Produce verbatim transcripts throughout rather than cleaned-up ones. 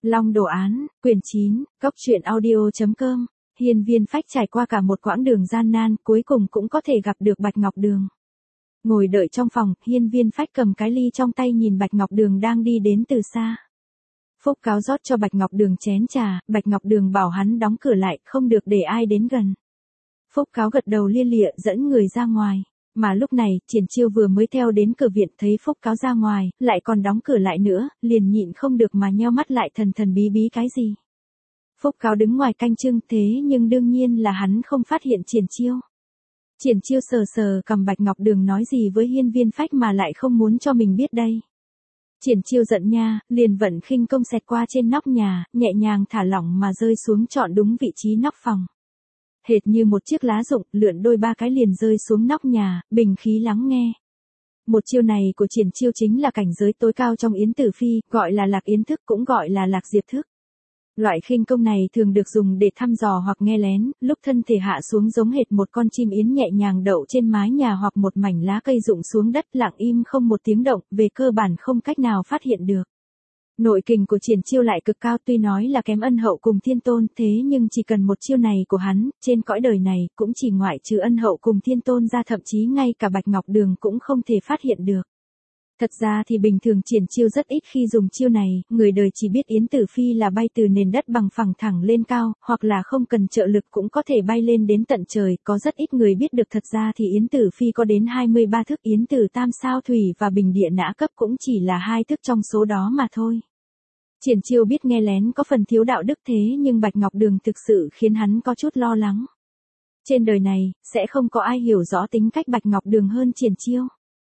Long đồ án, quyển chín, cốc truyện audio chấm com. Hiên Viên Phách trải qua cả một quãng đường gian nan, cuối cùng cũng có thể gặp được Bạch Ngọc Đường. Ngồi đợi trong phòng, Hiên Viên Phách cầm cái ly trong tay nhìn Bạch Ngọc Đường đang đi đến từ xa. Phúc Cáo rót cho Bạch Ngọc Đường chén trà, Bạch Ngọc Đường bảo hắn đóng cửa lại, không được để ai đến gần. Phúc Cáo gật đầu lia lịa dẫn người ra ngoài. Mà lúc này, Triển Chiêu vừa mới theo đến cửa viện thấy Phúc Cáo ra ngoài, lại còn đóng cửa lại nữa, liền nhịn không được mà nheo mắt lại thần thần bí bí cái gì. Phúc Cáo đứng ngoài canh chừng thế nhưng đương nhiên là hắn không phát hiện Triển Chiêu. Triển Chiêu sờ sờ cầm Bạch Ngọc Đường nói gì với Hiên Viên Phách mà lại không muốn cho mình biết đây. Triển Chiêu giận nha, liền vận khinh công xẹt qua trên nóc nhà, nhẹ nhàng thả lỏng mà rơi xuống chọn đúng vị trí nóc phòng. Hệt như một chiếc lá rụng, lượn đôi ba cái liền rơi xuống nóc nhà, bình khí lắng nghe. Một chiêu này của Triển Chiêu chính là cảnh giới tối cao trong Yến Tử Phi, gọi là Lạc Yến thức cũng gọi là Lạc Diệp thức. Loại khinh công này thường được dùng để thăm dò hoặc nghe lén, lúc thân thể hạ xuống giống hệt một con chim yến nhẹ nhàng đậu trên mái nhà hoặc một mảnh lá cây rụng xuống đất lặng im không một tiếng động, về cơ bản không cách nào phát hiện được. Nội kình của Triển Chiêu lại cực cao, tuy nói là kém Ân Hậu cùng Thiên Tôn, thế nhưng chỉ cần một chiêu này của hắn, trên cõi đời này cũng chỉ ngoại trừ Ân Hậu cùng Thiên Tôn ra, thậm chí ngay cả Bạch Ngọc Đường cũng không thể phát hiện được. Thật ra thì bình thường Triển Chiêu rất ít khi dùng chiêu này, người đời chỉ biết Yến Tử Phi là bay từ nền đất bằng phẳng thẳng lên cao, hoặc là không cần trợ lực cũng có thể bay lên đến tận trời, có rất ít người biết được thật ra thì Yến Tử Phi có đến hai mươi ba thức, Yến Tử Tam Sao Thủy và Bình Địa Nã cấp cũng chỉ là hai thức trong số đó mà thôi. Triển Chiêu biết nghe lén có phần thiếu đạo đức thế nhưng Bạch Ngọc Đường thực sự khiến hắn có chút lo lắng. Trên đời này, sẽ không có ai hiểu rõ tính cách Bạch Ngọc Đường hơn Triển Chiêu.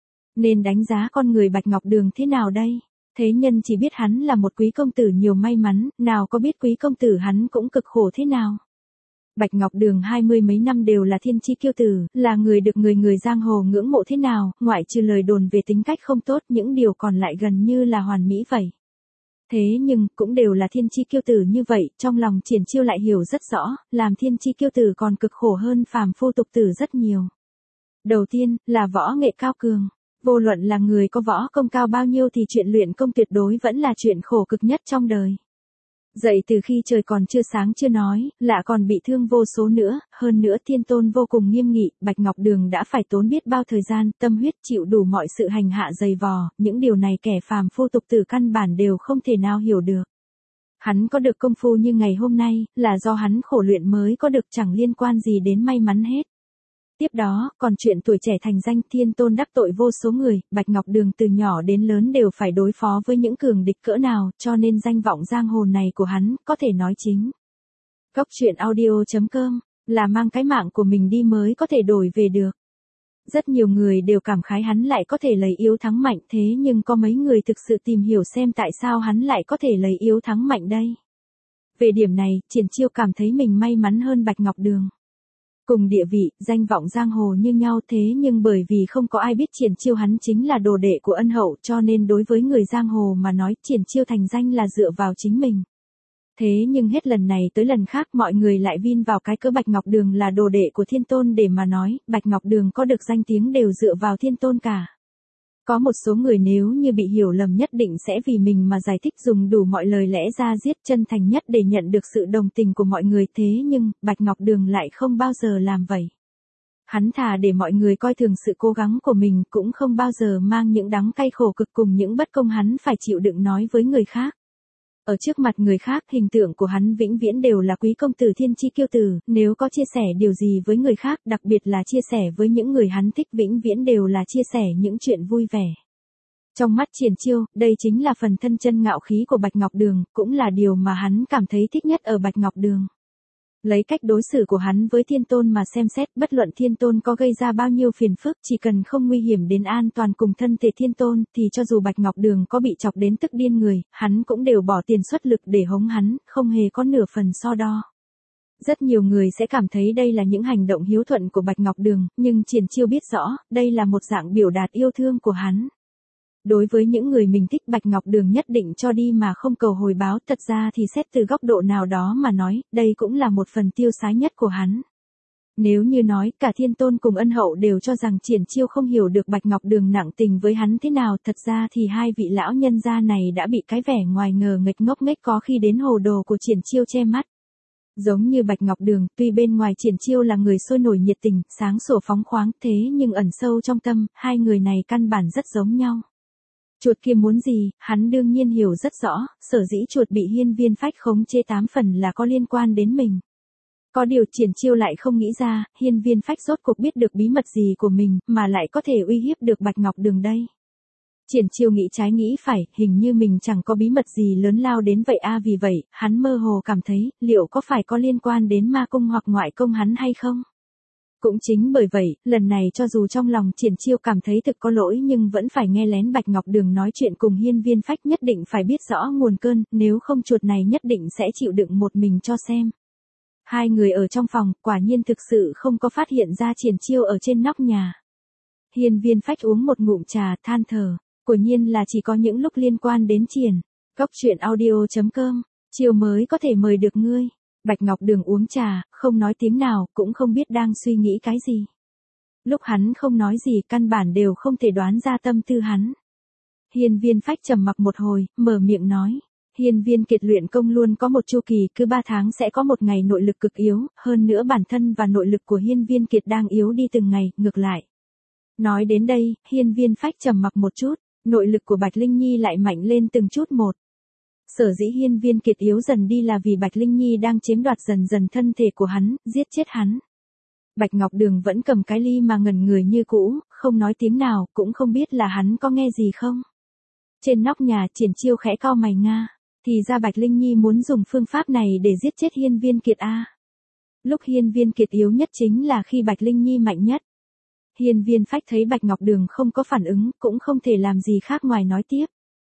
Nên đánh giá con người Bạch Ngọc Đường thế nào đây? Thế nhân chỉ biết hắn là một quý công tử nhiều may mắn, nào có biết quý công tử hắn cũng cực khổ thế nào. Bạch Ngọc Đường hai mươi mấy năm đều là thiên chi kiêu tử, là người được người người giang hồ ngưỡng mộ thế nào, ngoại trừ lời đồn về tính cách không tốt, những điều còn lại gần như là hoàn mỹ vậy. Thế nhưng, cũng đều là thiên chi kiêu tử như vậy, trong lòng Triển Chiêu lại hiểu rất rõ, làm thiên chi kiêu tử còn cực khổ hơn phàm phu tục tử rất nhiều. Đầu tiên, là võ nghệ cao cường. Vô luận là người có võ công cao bao nhiêu thì chuyện luyện công tuyệt đối vẫn là chuyện khổ cực nhất trong đời. Dậy từ khi trời còn chưa sáng chưa nói, lạ còn bị thương vô số nữa, hơn nữa Thiên Tôn vô cùng nghiêm nghị, Bạch Ngọc Đường đã phải tốn biết bao thời gian, tâm huyết chịu đủ mọi sự hành hạ dày vò, những điều này kẻ phàm phu tục tử căn bản đều không thể nào hiểu được. Hắn có được công phu như ngày hôm nay, là do hắn khổ luyện mới có được, chẳng liên quan gì đến may mắn hết. Tiếp đó, còn chuyện tuổi trẻ thành danh, Thiên Tôn đắc tội vô số người, Bạch Ngọc Đường từ nhỏ đến lớn đều phải đối phó với những cường địch cỡ nào, cho nên danh vọng giang hồ này của hắn, có thể nói chính. Cốc truyện audio chấm com, là mang cái mạng của mình đi mới có thể đổi về được. Rất nhiều người đều cảm khái hắn lại có thể lấy yếu thắng mạnh, thế nhưng có mấy người thực sự tìm hiểu xem tại sao hắn lại có thể lấy yếu thắng mạnh đây. Về điểm này, Triển Chiêu cảm thấy mình may mắn hơn Bạch Ngọc Đường. Cùng địa vị, danh vọng giang hồ như nhau thế nhưng bởi vì không có ai biết Triển Chiêu hắn chính là đồ đệ của Ân Hậu cho nên đối với người giang hồ mà nói Triển Chiêu thành danh là dựa vào chính mình. Thế nhưng hết lần này tới lần khác mọi người lại vin vào cái cớ Bạch Ngọc Đường là đồ đệ của Thiên Tôn để mà nói, Bạch Ngọc Đường có được danh tiếng đều dựa vào Thiên Tôn cả. Có một số người nếu như bị hiểu lầm nhất định sẽ vì mình mà giải thích dùng đủ mọi lời lẽ ra giết chân thành nhất để nhận được sự đồng tình của mọi người, thế nhưng, Bạch Ngọc Đường lại không bao giờ làm vậy. Hắn thà để mọi người coi thường sự cố gắng của mình cũng không bao giờ mang những đắng cay khổ cực cùng những bất công hắn phải chịu đựng nói với người khác. Ở trước mặt người khác hình tượng của hắn vĩnh viễn đều là quý công tử thiên chi kiêu tử, nếu có chia sẻ điều gì với người khác, đặc biệt là chia sẻ với những người hắn thích vĩnh viễn đều là chia sẻ những chuyện vui vẻ. Trong mắt Triển Chiêu, đây chính là phần thân chân ngạo khí của Bạch Ngọc Đường, cũng là điều mà hắn cảm thấy thích nhất ở Bạch Ngọc Đường. Lấy cách đối xử của hắn với Thiên Tôn mà xem xét, bất luận Thiên Tôn có gây ra bao nhiêu phiền phức, chỉ cần không nguy hiểm đến an toàn cùng thân thể Thiên Tôn, thì cho dù Bạch Ngọc Đường có bị chọc đến tức điên người, hắn cũng đều bỏ tiền xuất lực để hống hắn, không hề có nửa phần so đo. Rất nhiều người sẽ cảm thấy đây là những hành động hiếu thuận của Bạch Ngọc Đường, nhưng Triển Chiêu biết rõ, đây là một dạng biểu đạt yêu thương của hắn. Đối với những người mình thích Bạch Ngọc Đường nhất định cho đi mà không cầu hồi báo, thật ra thì xét từ góc độ nào đó mà nói, đây cũng là một phần tiêu sái nhất của hắn. Nếu như nói cả Thiên Tôn cùng Ân Hậu đều cho rằng Triển Chiêu không hiểu được Bạch Ngọc Đường nặng tình với hắn thế nào, thật ra thì hai vị lão nhân gia này đã bị cái vẻ ngoài ngờ nghệch ngốc nghếch có khi đến hồ đồ của Triển Chiêu che mắt. Giống như Bạch Ngọc Đường, tuy bên ngoài Triển Chiêu là người sôi nổi nhiệt tình, sáng sủa phóng khoáng, thế nhưng ẩn sâu trong tâm, hai người này căn bản rất giống nhau. Chuột kia muốn gì, hắn đương nhiên hiểu rất rõ, sở dĩ chuột bị Hiên Viên Phách khống chế tám phần là có liên quan đến mình. Có điều Triển Chiêu lại không nghĩ ra, Hiên Viên Phách rốt cuộc biết được bí mật gì của mình, mà lại có thể uy hiếp được Bạch Ngọc Đường đây. Triển Chiêu nghĩ trái nghĩ phải, hình như mình chẳng có bí mật gì lớn lao đến vậy a, vì vậy, hắn mơ hồ cảm thấy, liệu có phải có liên quan đến ma cung hoặc ngoại công hắn hay không? Cũng chính bởi vậy, lần này cho dù trong lòng Triển Chiêu cảm thấy thực có lỗi nhưng vẫn phải nghe lén Bạch Ngọc Đường nói chuyện cùng Hiên Viên Phách, nhất định phải biết rõ nguồn cơn, nếu không chuột này nhất định sẽ chịu đựng một mình cho xem. Hai người ở trong phòng, quả nhiên thực sự không có phát hiện ra Triển Chiêu ở trên nóc nhà. Hiên Viên Phách uống một ngụm trà, than thở, quả nhiên là chỉ có những lúc liên quan đến Triển. Góc truyện audio chấm com, chiều mới có thể mời được ngươi. Bạch Ngọc Đường uống trà, không nói tiếng nào, cũng không biết đang suy nghĩ cái gì. Lúc hắn không nói gì, căn bản đều không thể đoán ra tâm tư hắn. Hiên Viên Phách trầm mặc một hồi, mở miệng nói. Hiên Viên Kiệt luyện công luôn có một chu kỳ, cứ ba tháng sẽ có một ngày nội lực cực yếu, hơn nữa bản thân và nội lực của Hiên Viên Kiệt đang yếu đi từng ngày, ngược lại. Nói đến đây, Hiên Viên Phách trầm mặc một chút, nội lực của Bạch Linh Nhi lại mạnh lên từng chút một. Sở dĩ Hiên Viên Kiệt yếu dần đi là vì Bạch Linh Nhi đang chiếm đoạt dần dần thân thể của hắn, giết chết hắn. Bạch Ngọc Đường vẫn cầm cái ly mà ngẩn người như cũ, không nói tiếng nào, cũng không biết là hắn có nghe gì không. Trên nóc nhà, Triển Chiêu khẽ cau mày nga. Thì ra Bạch Linh Nhi muốn dùng phương pháp này để giết chết Hiên Viên Kiệt a. Lúc Hiên Viên Kiệt yếu nhất chính là khi Bạch Linh Nhi mạnh nhất. Hiên Viên Phách thấy Bạch Ngọc Đường không có phản ứng, cũng không thể làm gì khác ngoài nói tiếp.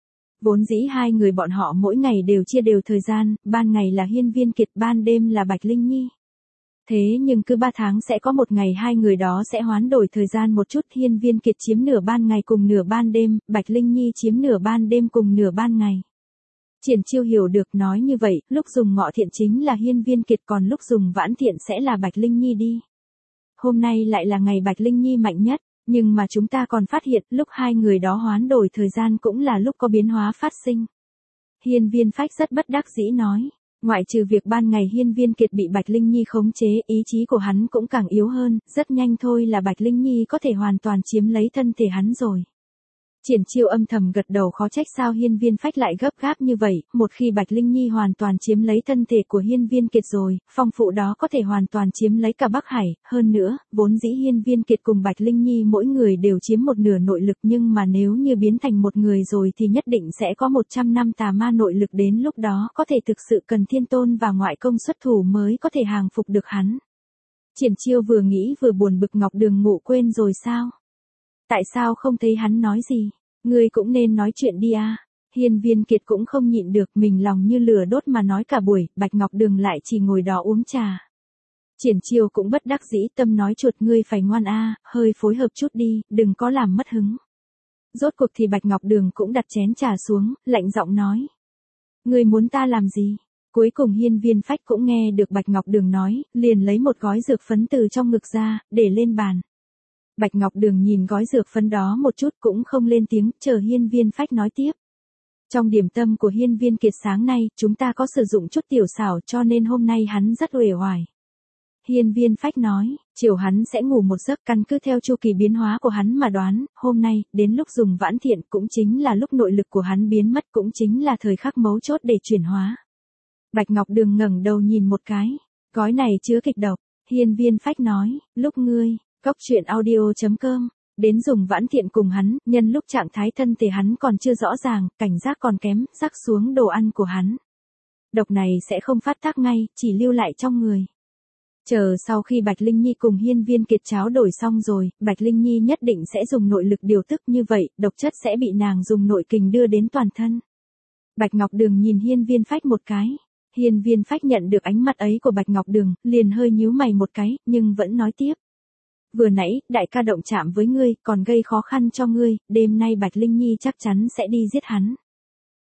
Vốn dĩ hai người bọn họ mỗi ngày đều chia đều thời gian, ban ngày là Hiên Viên Kiệt, ban đêm là Bạch Linh Nhi. Thế nhưng cứ ba tháng sẽ có một ngày hai người đó sẽ hoán đổi thời gian một chút, Hiên Viên Kiệt chiếm nửa ban ngày cùng nửa ban đêm, Bạch Linh Nhi chiếm nửa ban đêm cùng nửa ban ngày. Triển Chiêu hiểu được, nói như vậy, lúc dùng Ngọ Thiện chính là Hiên Viên Kiệt, còn lúc dùng Vãn Thiện sẽ là Bạch Linh Nhi đi. Hôm nay lại là ngày Bạch Linh Nhi mạnh nhất, nhưng mà chúng ta còn phát hiện, lúc hai người đó hoán đổi thời gian cũng là lúc có biến hóa phát sinh. Hiên Viên Phách rất bất đắc dĩ nói, ngoại trừ việc ban ngày Hiên Viên Kiệt bị Bạch Linh Nhi khống chế, ý chí của hắn cũng càng yếu hơn, rất nhanh thôi là Bạch Linh Nhi có thể hoàn toàn chiếm lấy thân thể hắn rồi. Triển Chiêu âm thầm gật đầu, khó trách sao Hiên Viên Phách lại gấp gáp như vậy, một khi Bạch Linh Nhi hoàn toàn chiếm lấy thân thể của Hiên Viên Kiệt rồi, phong phụ đó có thể hoàn toàn chiếm lấy cả Bắc Hải, hơn nữa, vốn dĩ Hiên Viên Kiệt cùng Bạch Linh Nhi mỗi người đều chiếm một nửa nội lực, nhưng mà nếu như biến thành một người rồi thì nhất định sẽ có một trăm năm tà ma nội lực, đến lúc đó có thể thực sự cần Thiên Tôn và ngoại công xuất thủ mới có thể hàng phục được hắn. Triển Chiêu vừa nghĩ vừa buồn bực, Ngọc Đường ngủ quên rồi sao? Tại sao không thấy hắn nói gì? Ngươi cũng nên nói chuyện đi a. Hiên Viên Kiệt cũng không nhịn được, mình lòng như lửa đốt mà nói cả buổi, Bạch Ngọc Đường lại chỉ ngồi đó uống trà. Triển Chiêu cũng bất đắc dĩ, tâm nói chuột ngươi phải ngoan a, hơi phối hợp chút đi, đừng có làm mất hứng. Rốt cuộc thì Bạch Ngọc Đường cũng đặt chén trà xuống, lạnh giọng nói. Ngươi muốn ta làm gì? Cuối cùng Hiên Viên Phách cũng nghe được Bạch Ngọc Đường nói, liền lấy một gói dược phấn từ trong ngực ra, để lên bàn. Bạch Ngọc Đường nhìn gói dược phấn đó một chút cũng không lên tiếng, chờ Hiên Viên Phách nói tiếp. Trong điểm tâm của Hiên Viên Kiệt sáng nay, chúng ta có sử dụng chút tiểu xảo cho nên hôm nay hắn rất uể oải. Hiên Viên Phách nói, chiều hắn sẽ ngủ một giấc, căn cứ theo chu kỳ biến hóa của hắn mà đoán, hôm nay, đến lúc dùng Vãn Thiện cũng chính là lúc nội lực của hắn biến mất, cũng chính là thời khắc mấu chốt để chuyển hóa. Bạch Ngọc Đường ngẩng đầu nhìn một cái, gói này chứa kịch độc. Hiên Viên Phách nói, lúc ngươi, góc truyện audio chấm com, đến dùng Vãn Thiện cùng hắn, nhân lúc trạng thái thân thể hắn còn chưa rõ ràng, cảnh giác còn kém, rắc xuống đồ ăn của hắn. Độc này sẽ không phát tác ngay, chỉ lưu lại trong người. Chờ sau khi Bạch Linh Nhi cùng Hiên Viên Kiệt tráo đổi xong rồi, Bạch Linh Nhi nhất định sẽ dùng nội lực điều tức, như vậy, độc chất sẽ bị nàng dùng nội kình đưa đến toàn thân. Bạch Ngọc Đường nhìn Hiên Viên Phách một cái. Hiên Viên Phách nhận được ánh mắt ấy của Bạch Ngọc Đường, liền hơi nhíu mày một cái, nhưng vẫn nói tiếp. Vừa nãy, đại ca động chạm với ngươi, còn gây khó khăn cho ngươi, đêm nay Bạch Linh Nhi chắc chắn sẽ đi giết hắn.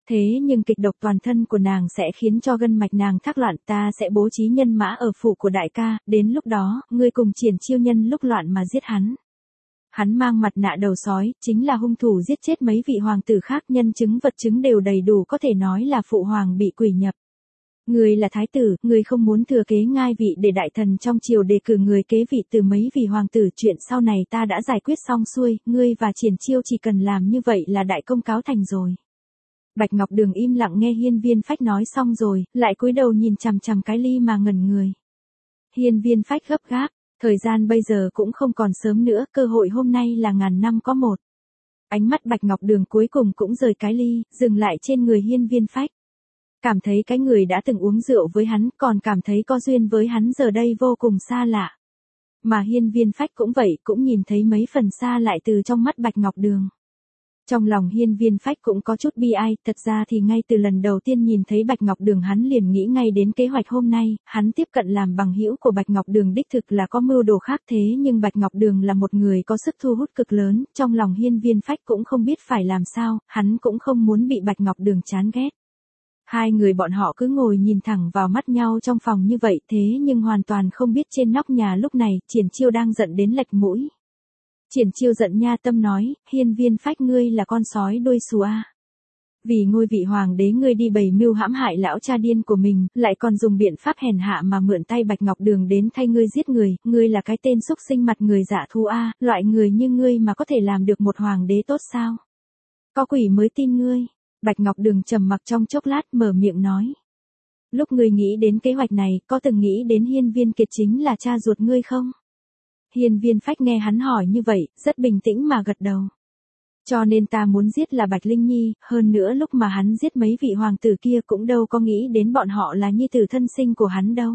Thế nhưng kịch độc toàn thân của nàng sẽ khiến cho gân mạch nàng thác loạn, ta sẽ bố trí nhân mã ở phủ của đại ca, đến lúc đó, ngươi cùng Triển Chiêu nhân lúc loạn mà giết hắn. Hắn mang mặt nạ đầu sói, chính là hung thủ giết chết mấy vị hoàng tử khác, nhân chứng vật chứng đều đầy đủ, có thể nói là phụ hoàng bị quỷ nhập. Ngươi là thái tử, ngươi không muốn thừa kế ngai vị để đại thần trong triều đề cử người kế vị từ mấy vị hoàng tử, chuyện sau này ta đã giải quyết xong xuôi, ngươi và Triển Chiêu chỉ cần làm như vậy là đại công cáo thành rồi. Bạch Ngọc Đường im lặng nghe Hiên Viên Phách nói xong rồi, lại cúi đầu nhìn chằm chằm cái ly mà ngẩn người. Hiên Viên Phách gấp gáp, thời gian bây giờ cũng không còn sớm nữa, cơ hội hôm nay là ngàn năm có một. Ánh mắt Bạch Ngọc Đường cuối cùng cũng rời cái ly, dừng lại trên người Hiên Viên Phách. Cảm thấy cái người đã từng uống rượu với hắn, còn cảm thấy có duyên với hắn giờ đây vô cùng xa lạ. Mà Hiên Viên Phách cũng vậy, cũng nhìn thấy mấy phần xa lại từ trong mắt Bạch Ngọc Đường. Trong lòng Hiên Viên Phách cũng có chút bi ai, thật ra thì ngay từ lần đầu tiên nhìn thấy Bạch Ngọc Đường hắn liền nghĩ ngay đến kế hoạch hôm nay, hắn tiếp cận làm bằng hữu của Bạch Ngọc Đường đích thực là có mưu đồ khác, thế nhưng Bạch Ngọc Đường là một người có sức thu hút cực lớn, trong lòng Hiên Viên Phách cũng không biết phải làm sao, hắn cũng không muốn bị Bạch Ngọc Đường chán ghét. Hai người bọn họ cứ ngồi nhìn thẳng vào mắt nhau trong phòng như vậy, thế nhưng hoàn toàn không biết trên nóc nhà lúc này, Triển Chiêu đang giận đến lệch mũi. Triển Chiêu giận nha tâm nói, Hiên Viên Phách ngươi là con sói đuôi xù a. Vì ngôi vị hoàng đế ngươi đi bày mưu hãm hại lão cha điên của mình, lại còn dùng biện pháp hèn hạ mà mượn tay Bạch Ngọc Đường đến thay ngươi giết người, ngươi là cái tên xúc sinh mặt người dạ thú a, loại người như ngươi mà có thể làm được một hoàng đế tốt sao? Có quỷ mới tin ngươi. Bạch Ngọc Đường trầm mặc trong chốc lát mở miệng nói. Lúc ngươi nghĩ đến kế hoạch này, có từng nghĩ đến Hiên Viên Kiệt chính là cha ruột ngươi không? Hiên Viên Phách nghe hắn hỏi như vậy, rất bình tĩnh mà gật đầu. Cho nên ta muốn giết là Bạch Linh Nhi, hơn nữa lúc mà hắn giết mấy vị hoàng tử kia cũng đâu có nghĩ đến bọn họ là nhi tử thân sinh của hắn đâu.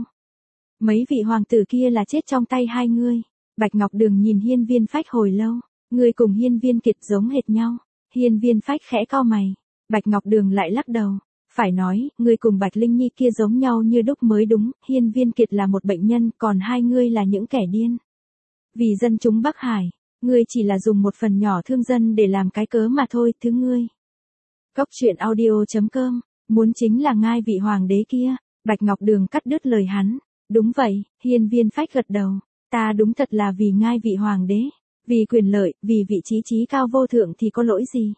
Mấy vị hoàng tử kia là chết trong tay hai ngươi. Bạch Ngọc Đường nhìn Hiên Viên Phách hồi lâu, ngươi cùng Hiên Viên Kiệt giống hệt nhau. Hiên Viên Phách khẽ cau mày. Bạch Ngọc Đường lại lắc đầu. Phải nói, ngươi cùng Bạch Linh Nhi kia giống nhau như đúc mới đúng, Hiên Viên Kiệt là một bệnh nhân, còn hai ngươi là những kẻ điên. Vì dân chúng Bắc Hải, ngươi chỉ là dùng một phần nhỏ thương dân để làm cái cớ mà thôi, thứ ngươi. Cốc truyện audio chấm com, muốn chính là ngai vị hoàng đế kia. Bạch Ngọc Đường cắt đứt lời hắn. Đúng vậy, Hiên Viên Phách gật đầu. Ta đúng thật là vì ngai vị hoàng đế. Vì quyền lợi, vì vị trí trí cao vô thượng thì có lỗi gì.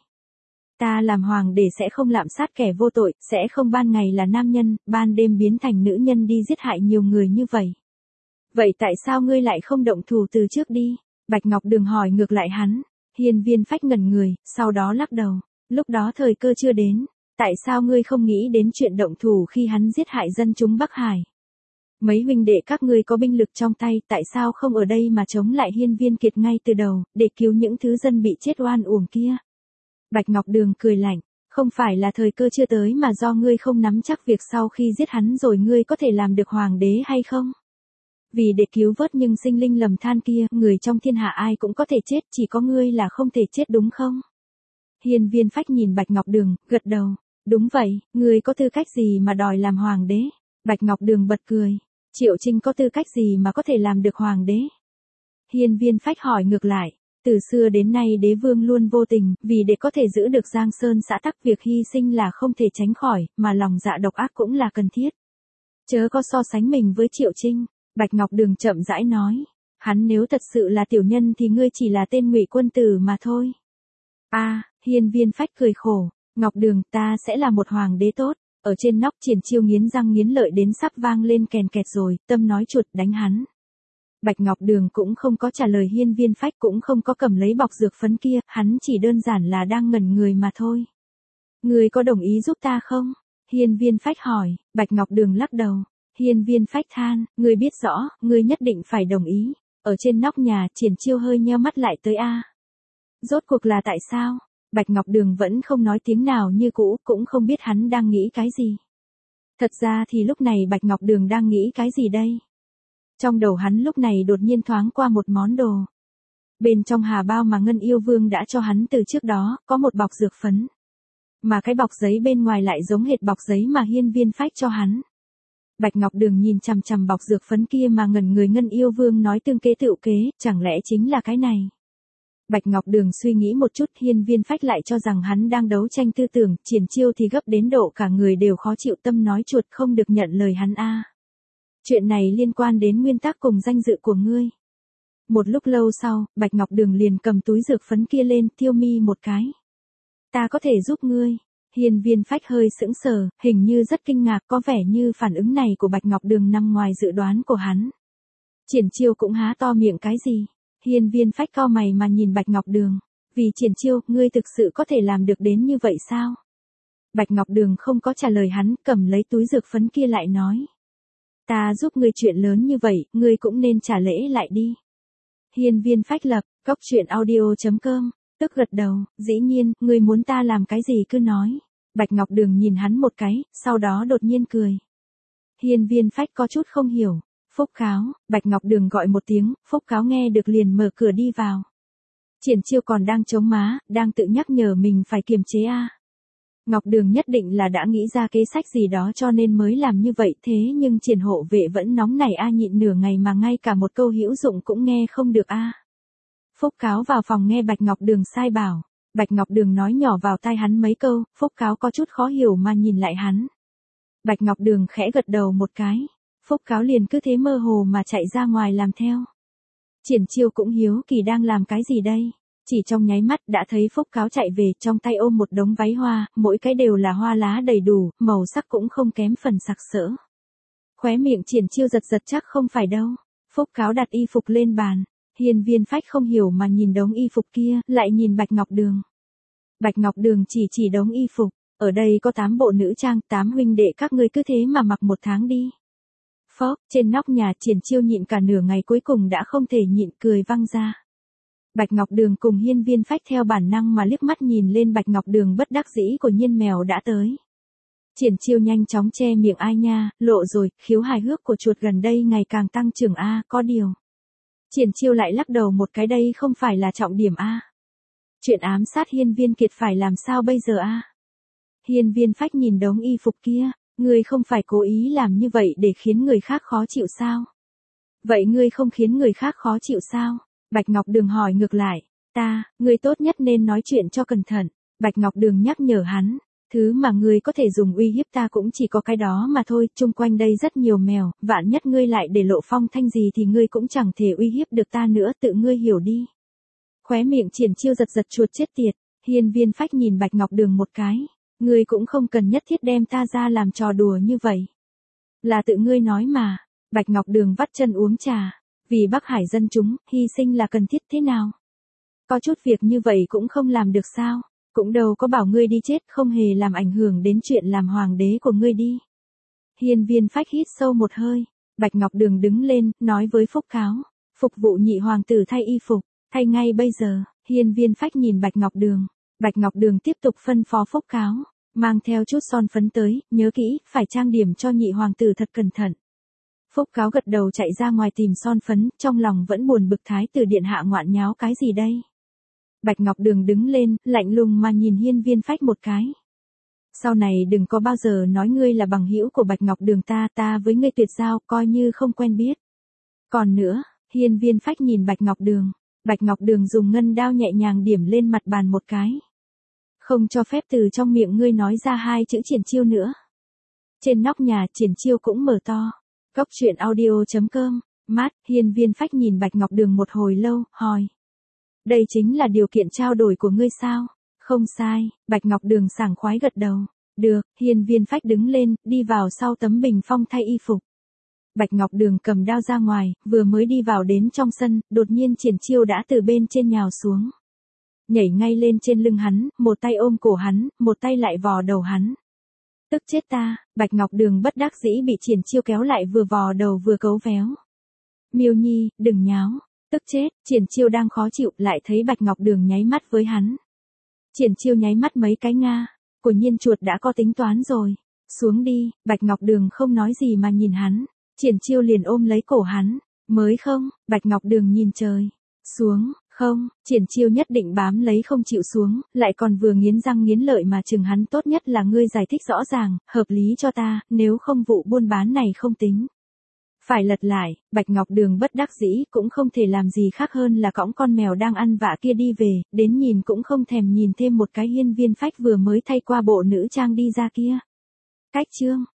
Ta làm hoàng đế sẽ không lạm sát kẻ vô tội, sẽ không ban ngày là nam nhân, ban đêm biến thành nữ nhân đi giết hại nhiều người như vậy. Vậy tại sao ngươi lại không động thủ từ trước đi? Bạch Ngọc Đường hỏi ngược lại hắn. Hiên Viên Phách ngẩn người, sau đó lắc đầu. Lúc đó thời cơ chưa đến. Tại sao ngươi không nghĩ đến chuyện động thủ khi hắn giết hại dân chúng Bắc Hải? Mấy huynh đệ các ngươi có binh lực trong tay, tại sao không ở đây mà chống lại Hiên Viên Kiệt ngay từ đầu, để cứu những thứ dân bị chết oan uổng kia? Bạch Ngọc Đường cười lạnh. Không phải là thời cơ chưa tới mà do ngươi không nắm chắc việc sau khi giết hắn rồi ngươi có thể làm được hoàng đế hay không? Vì để cứu vớt những sinh linh lầm than kia, người trong thiên hạ ai cũng có thể chết, chỉ có ngươi là không thể chết đúng không? Hiên Viên Phách nhìn Bạch Ngọc Đường, gật đầu. Đúng vậy, ngươi có tư cách gì mà đòi làm hoàng đế? Bạch Ngọc Đường bật cười. Triệu Trinh có tư cách gì mà có thể làm được hoàng đế? Hiên Viên Phách hỏi ngược lại. Từ xưa đến nay đế vương luôn vô tình, vì để có thể giữ được Giang Sơn xã tắc việc hy sinh là không thể tránh khỏi, mà lòng dạ độc ác cũng là cần thiết. Chớ có so sánh mình với Triệu Trinh. Bạch Ngọc Đường chậm rãi nói. Hắn nếu thật sự là tiểu nhân thì ngươi chỉ là tên ngụy quân tử mà thôi. A, à, Hiên Viên Phách cười khổ. Ngọc Đường, ta sẽ là một hoàng đế tốt. Ở trên nóc Triển Chiêu nghiến răng nghiến lợi đến sắp vang lên kèn kẹt rồi, tâm nói chuột đánh hắn. Bạch Ngọc Đường cũng không có trả lời Hiên Viên Phách, cũng không có cầm lấy bọc dược phấn kia, hắn chỉ đơn giản là đang ngẩn người mà thôi. Ngươi có đồng ý giúp ta không? Hiên Viên Phách hỏi. Bạch Ngọc Đường lắc đầu. Hiên Viên Phách than, ngươi biết rõ, ngươi nhất định phải đồng ý. Ở trên nóc nhà, Triển Chiêu hơi nheo mắt lại tới a. Rốt cuộc là tại sao? Bạch Ngọc Đường vẫn không nói tiếng nào như cũ, cũng không biết hắn đang nghĩ cái gì. Thật ra thì lúc này Bạch Ngọc Đường đang nghĩ cái gì đây? Trong đầu hắn lúc này đột nhiên thoáng qua một món đồ. Bên trong hà bao mà Ngân Yêu Vương đã cho hắn từ trước đó, có một bọc dược phấn. Mà cái bọc giấy bên ngoài lại giống hệt bọc giấy mà Hiên Viên Phách cho hắn. Bạch Ngọc Đường nhìn chằm chằm bọc dược phấn kia mà ngẩn người. Ngân Yêu Vương nói tương kế tựu kế, chẳng lẽ chính là cái này? Bạch Ngọc Đường suy nghĩ một chút, Hiên Viên Phách lại cho rằng hắn đang đấu tranh tư tưởng, triển chiêu thì gấp đến độ cả người đều khó chịu, tâm nói chuột không được nhận lời hắn a. Chuyện này liên quan đến nguyên tắc cùng danh dự của ngươi. Một lúc lâu sau, Bạch Ngọc Đường liền cầm túi dược phấn kia lên, Tiêu Mi một cái. Ta có thể giúp ngươi. Hiên Viên Phách hơi sững sờ, hình như rất kinh ngạc, có vẻ như phản ứng này của Bạch Ngọc Đường nằm ngoài dự đoán của hắn. Triển chiêu cũng há to miệng cái gì. Hiên Viên Phách cau mày mà nhìn Bạch Ngọc Đường. Vì triển chiêu, ngươi thực sự có thể làm được đến như vậy sao? Bạch Ngọc Đường không có trả lời hắn, cầm lấy túi dược phấn kia lại nói. Ta giúp ngươi chuyện lớn như vậy, ngươi cũng nên trả lễ lại đi. Hiên Viên Phách lập, cốc truyện audio chấm com, tức gật đầu, dĩ nhiên, ngươi muốn ta làm cái gì cứ nói. Bạch Ngọc Đường nhìn hắn một cái, sau đó đột nhiên cười. Hiên Viên Phách có chút không hiểu. Phúc Kháo, Bạch Ngọc Đường gọi một tiếng, Phúc Kháo nghe được liền mở cửa đi vào. Triển chiêu còn đang chống má, đang tự nhắc nhở mình phải kiềm chế a. Ngọc Đường nhất định là đã nghĩ ra kế sách gì đó cho nên mới làm như vậy, thế nhưng Triển hộ vệ vẫn nóng nảy a, nhịn nửa ngày mà ngay cả một câu hữu dụng cũng nghe không được a. Phúc Kháo vào phòng nghe Bạch Ngọc Đường sai bảo, Bạch Ngọc Đường nói nhỏ vào tai hắn mấy câu, Phúc Kháo có chút khó hiểu mà nhìn lại hắn. Bạch Ngọc Đường khẽ gật đầu một cái. Phúc Kháo liền cứ thế mơ hồ mà chạy ra ngoài làm theo. Triển chiêu cũng hiếu kỳ đang làm cái gì đây. Chỉ trong nháy mắt đã thấy Phúc Kháo chạy về, trong tay ôm một đống váy hoa, mỗi cái đều là hoa lá đầy đủ, màu sắc cũng không kém phần sặc sỡ. Khóe miệng triển chiêu giật giật, chắc không phải đâu. Phúc Kháo đặt y phục lên bàn. Hiên Viên Phách không hiểu mà nhìn đống y phục kia, lại nhìn Bạch Ngọc Đường. Bạch Ngọc Đường chỉ chỉ đống y phục. Ở đây có tám bộ nữ trang, tám huynh đệ các ngươi cứ thế mà mặc một tháng đi. Phó, trên nóc nhà triển chiêu nhịn cả nửa ngày cuối cùng đã không thể nhịn, cười văng ra. Bạch Ngọc Đường cùng Hiên Viên Phách theo bản năng mà liếc mắt nhìn lên. Bạch Ngọc Đường bất đắc dĩ của Nhiên mèo đã tới. Triển chiêu nhanh chóng che miệng, ai nha, lộ rồi, khiếu hài hước của chuột gần đây ngày càng tăng trưởng a, có điều. Triển chiêu lại lắc đầu một cái, đây không phải là trọng điểm a. Chuyện ám sát Hiên Viên Kiệt phải làm sao bây giờ a? Hiên Viên Phách nhìn đống y phục kia. Ngươi không phải cố ý làm như vậy để khiến người khác khó chịu sao? Vậy ngươi không khiến người khác khó chịu sao? Bạch Ngọc Đường hỏi ngược lại. Ta, ngươi tốt nhất nên nói chuyện cho cẩn thận. Bạch Ngọc Đường nhắc nhở hắn. Thứ mà ngươi có thể dùng uy hiếp ta cũng chỉ có cái đó mà thôi, chung quanh đây rất nhiều mèo, vạn nhất ngươi lại để lộ phong thanh gì thì ngươi cũng chẳng thể uy hiếp được ta nữa, tự ngươi hiểu đi. Khóe miệng triển chiêu giật giật, chuột chết tiệt. Hiên Viên Phách nhìn Bạch Ngọc Đường một cái. Ngươi cũng không cần nhất thiết đem ta ra làm trò đùa như vậy. Là tự ngươi nói mà. Bạch Ngọc Đường vắt chân uống trà. Vì Bắc Hải dân chúng, hy sinh là cần thiết thế nào? Có chút việc như vậy cũng không làm được sao? Cũng đâu có bảo ngươi đi chết, không hề làm ảnh hưởng đến chuyện làm hoàng đế của ngươi đi. Hiên Viên Phách hít sâu một hơi. Bạch Ngọc Đường đứng lên, nói với Phúc Kháo. Phục vụ nhị hoàng tử thay y phục, thay ngay bây giờ. Hiên Viên Phách nhìn Bạch Ngọc Đường. Bạch Ngọc Đường tiếp tục phân phó Phúc Kháo. Mang theo chút son phấn tới, nhớ kỹ, phải trang điểm cho nhị hoàng tử thật cẩn thận. Phúc Kháo gật đầu chạy ra ngoài tìm son phấn, trong lòng vẫn buồn bực, thái tử điện hạ ngoạn nháo cái gì đây? Bạch Ngọc Đường đứng lên, lạnh lùng mà nhìn Hiên Viên Phách một cái. Sau này đừng có bao giờ nói ngươi là bằng hữu của Bạch Ngọc Đường ta, ta với ngươi tuyệt giao, coi như không quen biết. Còn nữa, Hiên Viên Phách nhìn Bạch Ngọc Đường. Bạch Ngọc Đường dùng ngân đao nhẹ nhàng điểm lên mặt bàn một cái. Không cho phép từ trong miệng ngươi nói ra hai chữ triển chiêu nữa. Trên nóc nhà triển chiêu cũng mở to. Cốc truyện audio chấm com, mát, Hiên Viên Phách nhìn Bạch Ngọc Đường một hồi lâu, hỏi. Đây chính là điều kiện trao đổi của ngươi sao? Không sai, Bạch Ngọc Đường sảng khoái gật đầu. Được, Hiên Viên Phách đứng lên, đi vào sau tấm bình phong thay y phục. Bạch Ngọc Đường cầm đao ra ngoài, vừa mới đi vào đến trong sân, đột nhiên triển chiêu đã từ bên trên nhào xuống. Nhảy ngay lên trên lưng hắn, một tay ôm cổ hắn, một tay lại vò đầu hắn. Tức chết ta, Bạch Ngọc Đường bất đắc dĩ bị triển chiêu kéo lại, vừa vò đầu vừa cấu véo. Miêu Nhi, đừng nháo, tức chết, triển chiêu đang khó chịu, lại thấy Bạch Ngọc Đường nháy mắt với hắn. Triển chiêu nháy mắt mấy cái nga, của nhiên chuột đã có tính toán rồi. Xuống đi, Bạch Ngọc Đường không nói gì mà nhìn hắn. Triển chiêu liền ôm lấy cổ hắn. Mới không, Bạch Ngọc Đường nhìn trời. Xuống, không, triển chiêu nhất định bám lấy không chịu xuống, lại còn vừa nghiến răng nghiến lợi mà chừng hắn, tốt nhất là ngươi giải thích rõ ràng, hợp lý cho ta, nếu không vụ buôn bán này không tính. Phải lật lại, Bạch Ngọc Đường bất đắc dĩ cũng không thể làm gì khác hơn là cõng con mèo đang ăn vạ kia đi về, đến nhìn cũng không thèm nhìn thêm một cái Hiên Viên Phách vừa mới thay qua bộ nữ trang đi ra kia. Cách chương